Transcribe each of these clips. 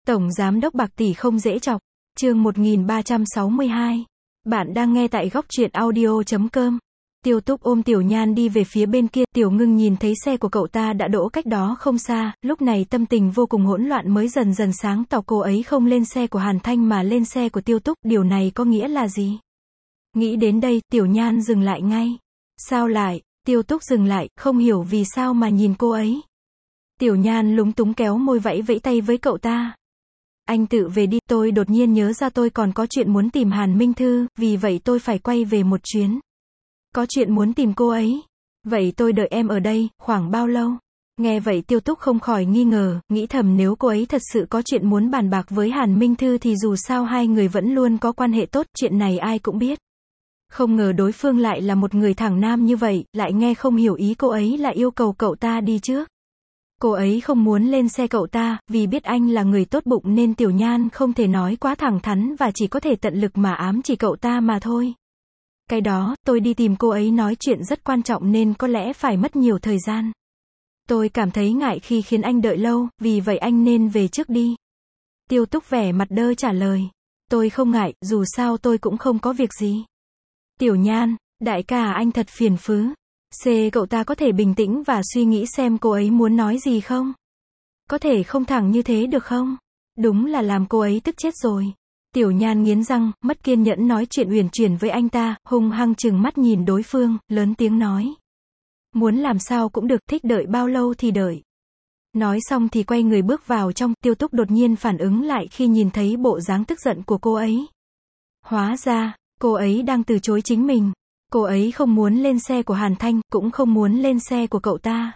Tổng giám đốc bạc tỷ không dễ chọc. Chương 1362. Bạn đang nghe tại góc truyện audio.com. Tiêu Túc ôm Tiểu Nhan đi về phía bên kia, Tiểu Ngưng nhìn thấy xe của cậu ta đã đỗ cách đó không xa, lúc này tâm tình vô cùng hỗn loạn mới dần dần sáng tỏ. Cô ấy không lên xe của Hàn Thanh mà lên xe của Tiêu Túc, điều này có nghĩa là gì? Nghĩ đến đây, Tiểu Nhan dừng lại ngay. Sao lại? Tiêu Túc dừng lại, không hiểu vì sao mà nhìn cô ấy. Tiểu Nhan lúng túng kéo môi vẫy vẫy tay với cậu ta. Anh tự về đi, tôi đột nhiên nhớ ra tôi còn có chuyện muốn tìm Hàn Minh Thư, vì vậy tôi phải quay về một chuyến. Có chuyện muốn tìm cô ấy. Vậy tôi đợi em ở đây, khoảng bao lâu? Nghe vậy Tiêu Túc không khỏi nghi ngờ, nghĩ thầm nếu cô ấy thật sự có chuyện muốn bàn bạc với Hàn Minh Thư thì dù sao hai người vẫn luôn có quan hệ tốt, chuyện này ai cũng biết. Không ngờ đối phương lại là một người thẳng nam như vậy, lại nghe không hiểu ý cô ấy là yêu cầu cậu ta đi trước. Cô ấy không muốn lên xe cậu ta, vì biết anh là người tốt bụng nên Tiểu Nhan không thể nói quá thẳng thắn và chỉ có thể tận lực mà ám chỉ cậu ta mà thôi. Cái đó, tôi đi tìm cô ấy nói chuyện rất quan trọng nên có lẽ phải mất nhiều thời gian. Tôi cảm thấy ngại khi khiến anh đợi lâu, vì vậy anh nên về trước đi. Tiêu Túc vẻ mặt đơ trả lời. Tôi không ngại, dù sao tôi cũng không có việc gì. Tiểu Nhan, đại ca anh thật phiền phứ. Cậu ta có thể bình tĩnh và suy nghĩ xem cô ấy muốn nói gì không? Có thể không thẳng như thế được không? Đúng là làm cô ấy tức chết rồi. Tiểu Nhan nghiến răng, mất kiên nhẫn nói chuyện uyển chuyển với anh ta, hung hăng trừng mắt nhìn đối phương, lớn tiếng nói. Muốn làm sao cũng được, thích đợi bao lâu thì đợi. Nói xong thì quay người bước vào trong, Tiêu Túc đột nhiên phản ứng lại khi nhìn thấy bộ dáng tức giận của cô ấy. Hóa ra, cô ấy đang từ chối chính mình. Cô ấy không muốn lên xe của Hàn Thanh, cũng không muốn lên xe của cậu ta.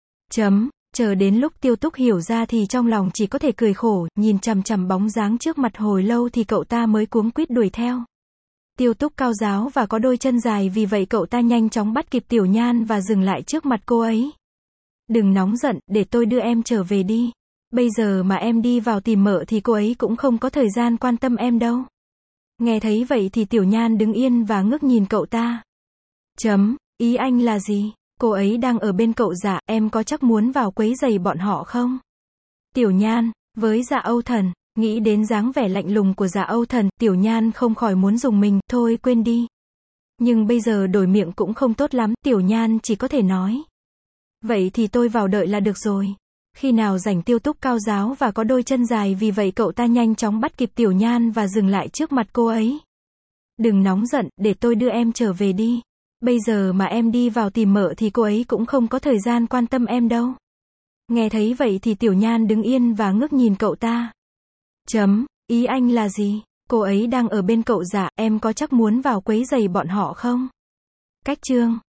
Chờ đến lúc Tiêu Túc hiểu ra thì trong lòng chỉ có thể cười khổ, nhìn chằm chằm bóng dáng trước mặt hồi lâu thì cậu ta mới cuống quýt đuổi theo. Tiêu Túc cao ráo và có đôi chân dài, vì vậy cậu ta nhanh chóng bắt kịp Tiểu Nhan và dừng lại trước mặt cô ấy. Đừng nóng giận, để tôi đưa em trở về đi. Bây giờ mà em đi vào tìm mợ thì cô ấy cũng không có thời gian quan tâm em đâu. Nghe thấy vậy thì Tiểu Nhan đứng yên và ngước nhìn cậu ta. Ý anh là gì? Cô ấy đang ở bên cậu Dạ, em có chắc muốn vào quấy rầy bọn họ không? Tiểu Nhan, với Dạ Âu Thần, nghĩ đến dáng vẻ lạnh lùng của Dạ Âu Thần, Tiểu Nhan không khỏi muốn dùng mình, thôi quên đi. Nhưng bây giờ đổi miệng cũng không tốt lắm, Tiểu Nhan chỉ có thể nói. Vậy thì tôi vào đợi là được rồi. Khi nào rảnh, Tiêu Túc cao ráo và có đôi chân dài, vì vậy cậu ta nhanh chóng bắt kịp Tiểu Nhan và dừng lại trước mặt cô ấy. Đừng nóng giận, để tôi đưa em trở về đi. Bây giờ mà em đi vào tìm mợ thì cô ấy cũng không có thời gian quan tâm em đâu. Nghe thấy vậy thì Tiểu Nhan đứng yên và ngước nhìn cậu ta. Ý anh là gì? Cô ấy đang ở bên cậu Dạ, em có chắc muốn vào quấy rầy bọn họ không? Cách chương